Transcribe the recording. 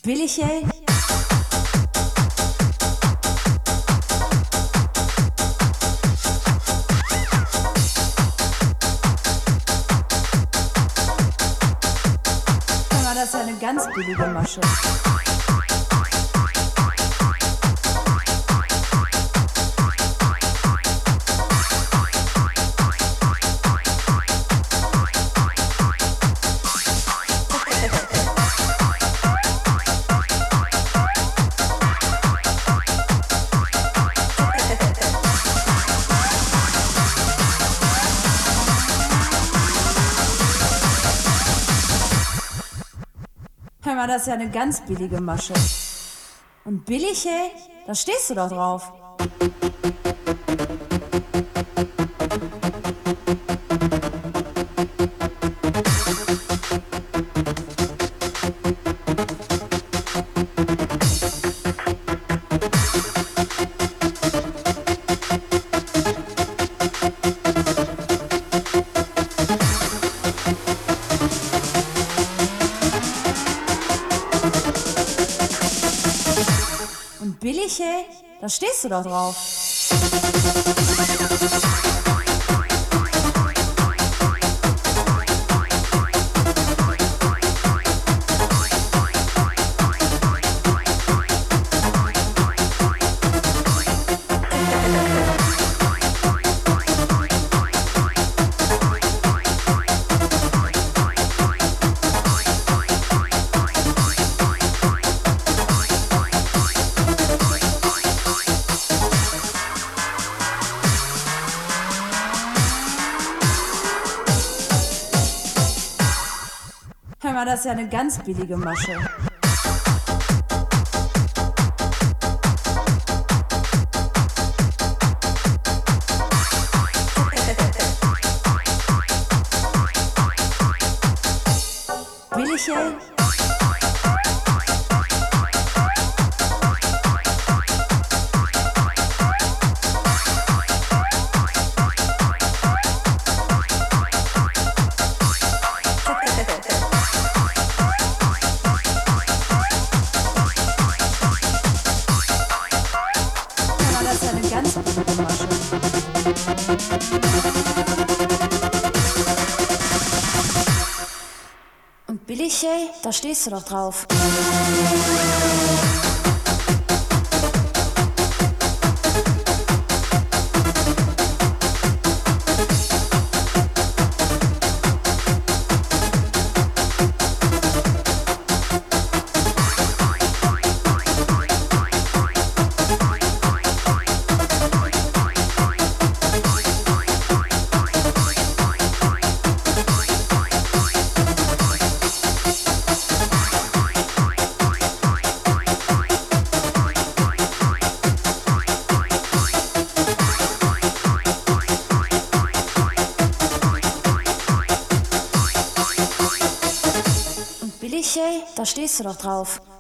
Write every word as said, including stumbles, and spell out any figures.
Billig, ey? Aber das ist ja eine ganz billige Masche. Hör mal, das ist ja eine ganz billige Masche. Und billig, ey? Da stehst du doch drauf. Und billig, ey? Da stehst du doch drauf. Hör mal, das ist ja eine ganz billige Masche. Billig, ey? Das ist eine ganz billige Masche. Und billig, ey? Da stehst du doch drauf. Billig, ey? Da stehst du doch drauf.